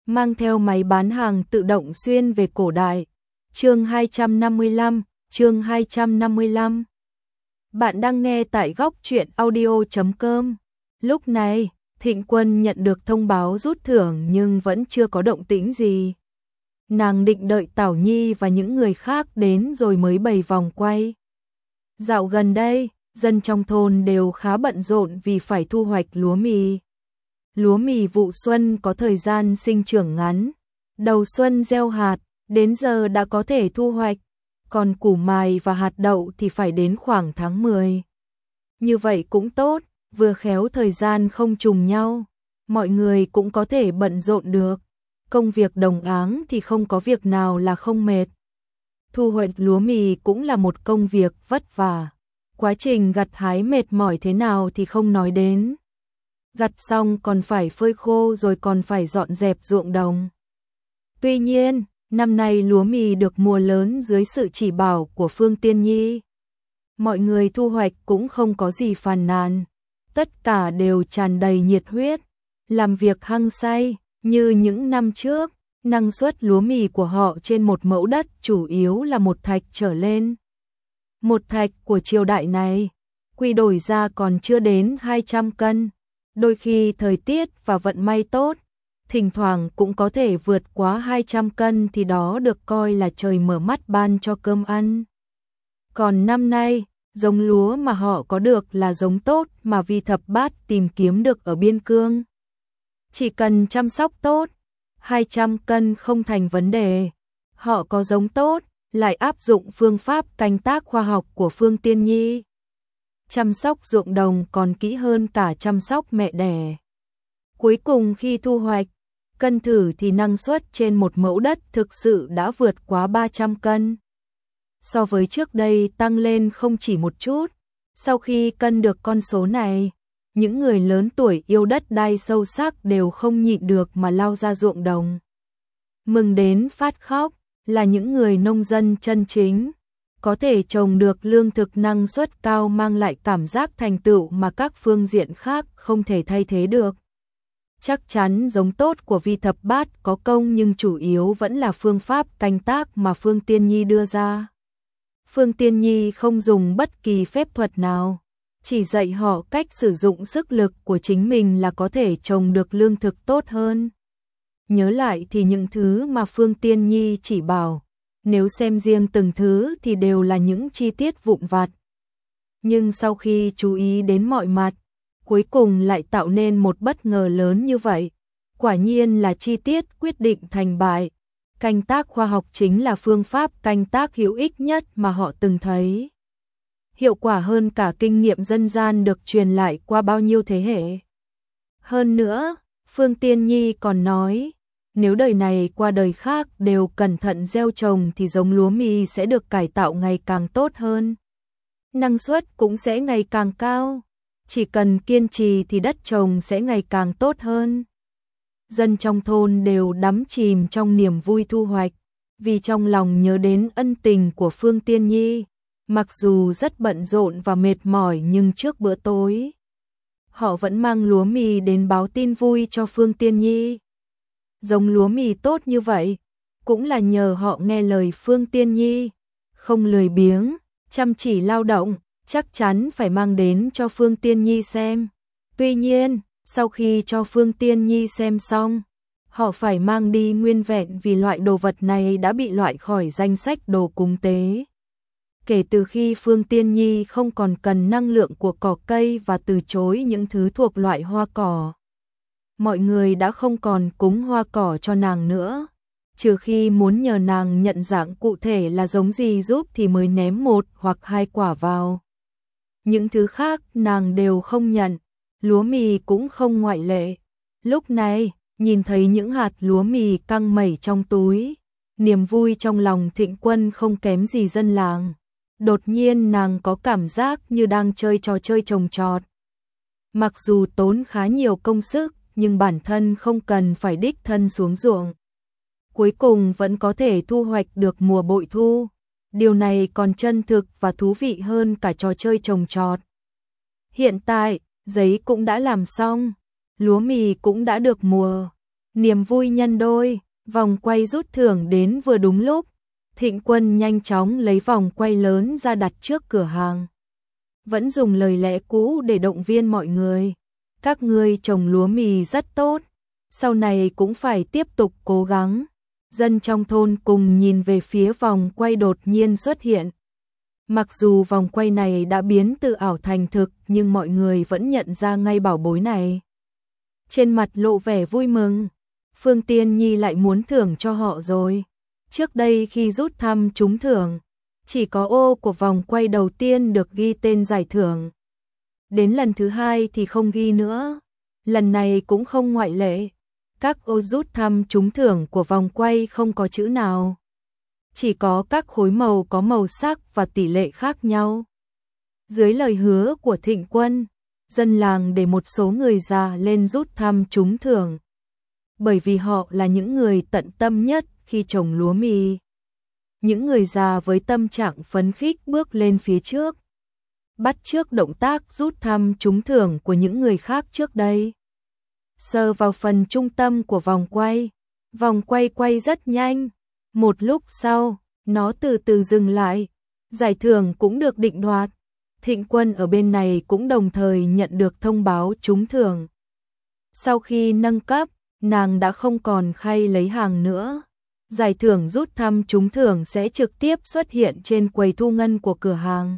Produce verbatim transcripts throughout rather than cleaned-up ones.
mang theo máy bán hàng tự động xuyên về cổ đại. Chương hai trăm năm mươi lăm, chương hai trăm năm mươi lăm. Bạn đang nghe tại góc truyện audio chấm com. Lúc này, Thịnh Quân nhận được thông báo rút thưởng nhưng vẫn chưa có động tĩnh gì. Nàng định đợi Tảo Nhi và những người khác đến rồi mới bày vòng quay. Dạo gần đây, dân trong thôn đều khá bận rộn vì phải thu hoạch lúa mì. Lúa mì vụ xuân có thời gian sinh trưởng ngắn, đầu xuân gieo hạt, đến giờ đã có thể thu hoạch, còn củ mài và hạt đậu thì phải đến khoảng tháng mười. Như vậy cũng tốt, vừa khéo thời gian không trùng nhau, mọi người cũng có thể bận rộn được. Công việc đồng áng thì không có việc nào là không mệt. Thu hoạch lúa mì cũng là một công việc vất vả. Quá trình gặt hái mệt mỏi thế nào thì không nói đến. Gặt xong còn phải phơi khô rồi còn phải dọn dẹp ruộng đồng. Tuy nhiên, năm nay lúa mì được mùa lớn dưới sự chỉ bảo của Phương Tiên Nhi. Mọi người thu hoạch cũng không có gì phàn nàn. Tất cả đều tràn đầy nhiệt huyết, làm việc hăng say. Như những năm trước, năng suất lúa mì của họ trên một mẫu đất chủ yếu là một thạch trở lên. Một thạch của triều đại này, quy đổi ra còn chưa đến hai trăm cân. Đôi khi thời tiết và vận may tốt, thỉnh thoảng cũng có thể vượt quá hai trăm cân thì đó được coi là trời mở mắt ban cho cơm ăn. Còn năm nay, giống lúa mà họ có được là giống tốt mà Vi Thập Bát tìm kiếm được ở Biên Cương. Chỉ cần chăm sóc tốt, hai trăm cân không thành vấn đề. Họ có giống tốt, lại áp dụng phương pháp canh tác khoa học của Phương Tiên Nhi. Chăm sóc ruộng đồng còn kỹ hơn cả chăm sóc mẹ đẻ. Cuối cùng khi thu hoạch, cân thử thì năng suất trên một mẫu đất thực sự đã vượt quá ba trăm cân. So với trước đây tăng lên không chỉ một chút. Sau khi cân được con số này, những người lớn tuổi yêu đất đai sâu sắc đều không nhịn được mà lao ra ruộng đồng. Mừng đến phát khóc là những người nông dân chân chính, có thể trồng được lương thực năng suất cao mang lại cảm giác thành tựu mà các phương diện khác không thể thay thế được. Chắc chắn giống tốt của Vi Thập Bát có công nhưng chủ yếu vẫn là phương pháp canh tác mà Phương Tiên Nhi đưa ra. Phương Tiên Nhi không dùng bất kỳ phép thuật nào, chỉ dạy họ cách sử dụng sức lực của chính mình là có thể trồng được lương thực tốt hơn. Nhớ lại thì những thứ mà Phương Tiên Nhi chỉ bảo, nếu xem riêng từng thứ thì đều là những chi tiết vụn vặt. Nhưng sau khi chú ý đến mọi mặt, cuối cùng lại tạo nên một bất ngờ lớn như vậy. Quả nhiên là chi tiết quyết định thành bại. Canh tác khoa học chính là phương pháp canh tác hữu ích nhất mà họ từng thấy. Hiệu quả hơn cả kinh nghiệm dân gian được truyền lại qua bao nhiêu thế hệ. Hơn nữa, Phương Tiên Nhi còn nói, nếu đời này qua đời khác đều cẩn thận gieo trồng thì giống lúa mì sẽ được cải tạo ngày càng tốt hơn. Năng suất cũng sẽ ngày càng cao, chỉ cần kiên trì thì đất trồng sẽ ngày càng tốt hơn. Dân trong thôn đều đắm chìm trong niềm vui thu hoạch, vì trong lòng nhớ đến ân tình của Phương Tiên Nhi. Mặc dù rất bận rộn và mệt mỏi nhưng trước bữa tối, họ vẫn mang lúa mì đến báo tin vui cho Phương Tiên Nhi. Giống lúa mì tốt như vậy, cũng là nhờ họ nghe lời Phương Tiên Nhi, không lười biếng, chăm chỉ lao động, chắc chắn phải mang đến cho Phương Tiên Nhi xem. Tuy nhiên, sau khi cho Phương Tiên Nhi xem xong, họ phải mang đi nguyên vẹn vì loại đồ vật này đã bị loại khỏi danh sách đồ cúng tế. Kể từ khi Phương Tiên Nhi không còn cần năng lượng của cỏ cây và từ chối những thứ thuộc loại hoa cỏ, mọi người đã không còn cúng hoa cỏ cho nàng nữa, trừ khi muốn nhờ nàng nhận dạng cụ thể là giống gì giúp thì mới ném một hoặc hai quả vào. Những thứ khác nàng đều không nhận, lúa mì cũng không ngoại lệ. Lúc này, nhìn thấy những hạt lúa mì căng mẩy trong túi, niềm vui trong lòng Thịnh Quân không kém gì dân làng. Đột nhiên nàng có cảm giác như đang chơi trò chơi trồng trọt. Mặc dù tốn khá nhiều công sức, nhưng bản thân không cần phải đích thân xuống ruộng. Cuối cùng vẫn có thể thu hoạch được mùa bội thu. Điều này còn chân thực và thú vị hơn cả trò chơi trồng trọt. Hiện tại, giấy cũng đã làm xong, lúa mì cũng đã được mùa. Niềm vui nhân đôi, vòng quay rút thưởng đến vừa đúng lúc. Thịnh Quân nhanh chóng lấy vòng quay lớn ra đặt trước cửa hàng. Vẫn dùng lời lẽ cũ để động viên mọi người. Các ngươi trồng lúa mì rất tốt, sau này cũng phải tiếp tục cố gắng. Dân trong thôn cùng nhìn về phía vòng quay đột nhiên xuất hiện. Mặc dù vòng quay này đã biến từ ảo thành thực, nhưng mọi người vẫn nhận ra ngay bảo bối này. Trên mặt lộ vẻ vui mừng, Phương Tiên Nhi lại muốn thưởng cho họ rồi. Trước đây khi rút thăm trúng thưởng, chỉ có ô của vòng quay đầu tiên được ghi tên giải thưởng. Đến lần thứ hai thì không ghi nữa, lần này cũng không ngoại lệ. Các ô rút thăm trúng thưởng của vòng quay không có chữ nào. Chỉ có các khối màu có màu sắc và tỷ lệ khác nhau. Dưới lời hứa của Thịnh Quân, dân làng để một số người già lên rút thăm trúng thưởng. Bởi vì họ là những người tận tâm nhất khi trồng lúa mì. Những người già với tâm trạng phấn khích bước lên phía trước, bắt chước động tác rút thăm trúng thưởng của những người khác trước đây. Sờ vào phần trung tâm của vòng quay, vòng quay quay rất nhanh. Một lúc sau, nó từ từ dừng lại, giải thưởng cũng được định đoạt. Thịnh Quân ở bên này cũng đồng thời nhận được thông báo trúng thưởng. Sau khi nâng cấp, nàng đã không còn khay lấy hàng nữa. Giải thưởng rút thăm trúng thưởng sẽ trực tiếp xuất hiện trên quầy thu ngân của cửa hàng.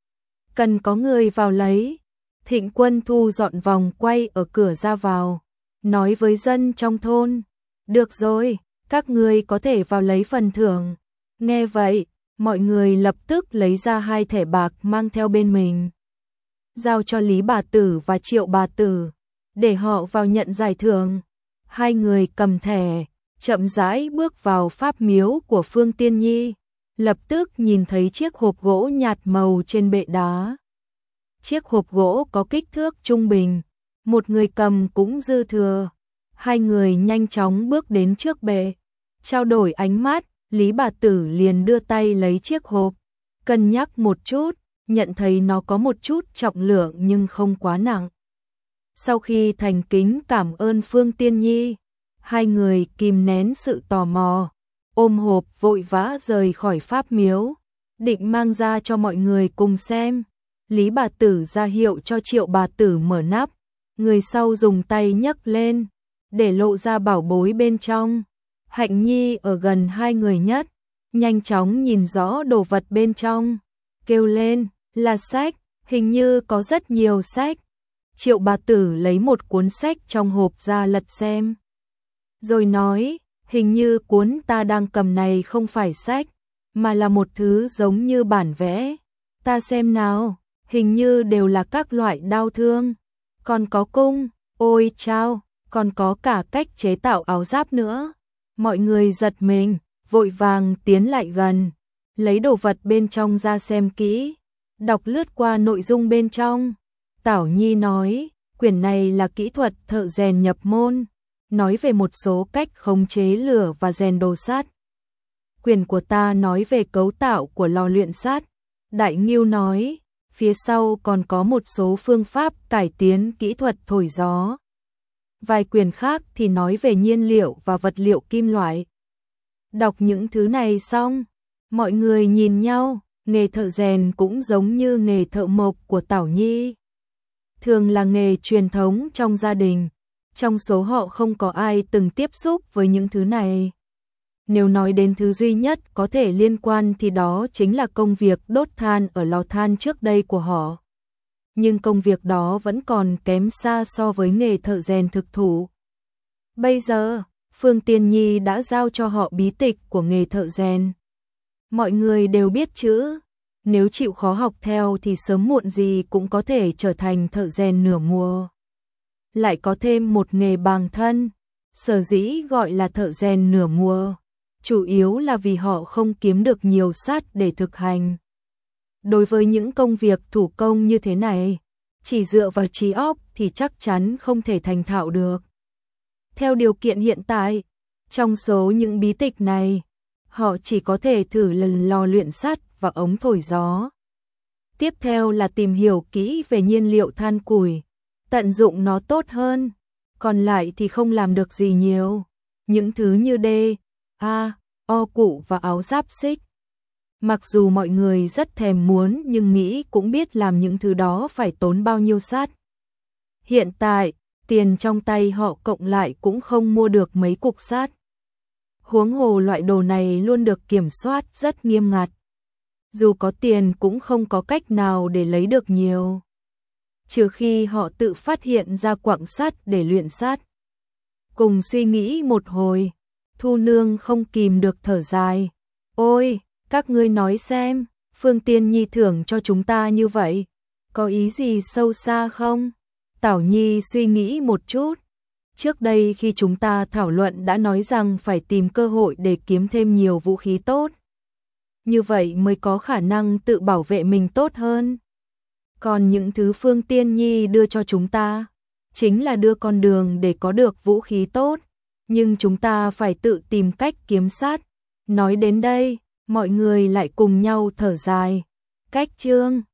Cần có người vào lấy. Thịnh Quân thu dọn vòng quay ở cửa ra vào, nói với dân trong thôn, được rồi, các người có thể vào lấy phần thưởng. Nghe vậy, mọi người lập tức lấy ra hai thẻ bạc mang theo bên mình, giao cho Lý bà tử và Triệu bà tử, để họ vào nhận giải thưởng. Hai người cầm thẻ, chậm rãi bước vào pháp miếu của Phương Tiên Nhi, lập tức nhìn thấy chiếc hộp gỗ nhạt màu trên bệ đá. Chiếc hộp gỗ có kích thước trung bình, một người cầm cũng dư thừa. Hai người nhanh chóng bước đến trước bệ, trao đổi ánh mắt. Lý bà tử liền đưa tay lấy chiếc hộp, cân nhắc một chút, nhận thấy nó có một chút trọng lượng nhưng không quá nặng. Sau khi thành kính cảm ơn Phương Tiên Nhi, hai người kìm nén sự tò mò, ôm hộp vội vã rời khỏi pháp miếu, định mang ra cho mọi người cùng xem. Lý bà tử ra hiệu cho Triệu bà tử mở nắp, người sau dùng tay nhấc lên, để lộ ra bảo bối bên trong. Hạnh Nhi ở gần hai người nhất, nhanh chóng nhìn rõ đồ vật bên trong, kêu lên, là sách, hình như có rất nhiều sách. Triệu bà tử lấy một cuốn sách trong hộp ra lật xem, rồi nói, hình như cuốn ta đang cầm này không phải sách, mà là một thứ giống như bản vẽ. Ta xem nào, hình như đều là các loại đao thương, còn có cung, ôi chao, còn có cả cách chế tạo áo giáp nữa. Mọi người giật mình, vội vàng tiến lại gần, lấy đồ vật bên trong ra xem kỹ, đọc lướt qua nội dung bên trong. Tảo Nhi nói, quyển này là kỹ thuật thợ rèn nhập môn, nói về một số cách khống chế lửa và rèn đồ sắt. Quyển của ta nói về cấu tạo của lò luyện sắt. Đại Ngưu nói, phía sau còn có một số phương pháp cải tiến kỹ thuật thổi gió. Vài quyển khác thì nói về nhiên liệu và vật liệu kim loại. Đọc những thứ này xong, mọi người nhìn nhau, nghề thợ rèn cũng giống như nghề thợ mộc của Tảo Nhi. Thường là nghề truyền thống trong gia đình, trong số họ không có ai từng tiếp xúc với những thứ này. Nếu nói đến thứ duy nhất có thể liên quan thì đó chính là công việc đốt than ở lò than trước đây của họ. Nhưng công việc đó vẫn còn kém xa so với nghề thợ rèn thực thụ. Bây giờ, Phương Tiên Nhi đã giao cho họ bí tịch của nghề thợ rèn. Mọi người đều biết chữ, nếu chịu khó học theo thì sớm muộn gì cũng có thể trở thành thợ rèn nửa mùa. Lại có thêm một nghề bằng thân, sở dĩ gọi là thợ rèn nửa mùa, chủ yếu là vì họ không kiếm được nhiều sắt để thực hành. Đối với những công việc thủ công như thế này, chỉ dựa vào trí óc thì chắc chắn không thể thành thạo được. Theo điều kiện hiện tại, trong số những bí tịch này, họ chỉ có thể thử lần lò luyện sắt và ống thổi gió. Tiếp theo là tìm hiểu kỹ về nhiên liệu than củi, tận dụng nó tốt hơn. còn lại thì không làm được gì nhiều. Những thứ như D, A, O cụ và áo giáp xích. Mặc dù mọi người rất thèm muốn nhưng nghĩ cũng biết làm những thứ đó phải tốn bao nhiêu sắt. Hiện tại, tiền trong tay họ cộng lại cũng không mua được mấy cục sắt. Huống hồ loại đồ này luôn được kiểm soát rất nghiêm ngặt. Dù có tiền cũng không có cách nào để lấy được nhiều. Trừ khi họ tự phát hiện ra quặng sắt để luyện sắt. Cùng suy nghĩ một hồi, Thu Nương không kìm được thở dài. Ôi, các ngươi nói xem, Phương Tiên Nhi thưởng cho chúng ta như vậy, có ý gì sâu xa không? Tảo Nhi suy nghĩ một chút. Trước đây khi chúng ta thảo luận đã nói rằng phải tìm cơ hội để kiếm thêm nhiều vũ khí tốt. Như vậy mới có khả năng tự bảo vệ mình tốt hơn. Còn những thứ Phương Tiên Nhi đưa cho chúng ta, chính là đưa con đường để có được vũ khí tốt. Nhưng chúng ta phải tự tìm cách kiếm sát. Nói đến đây, mọi người lại cùng nhau thở dài. Cách chương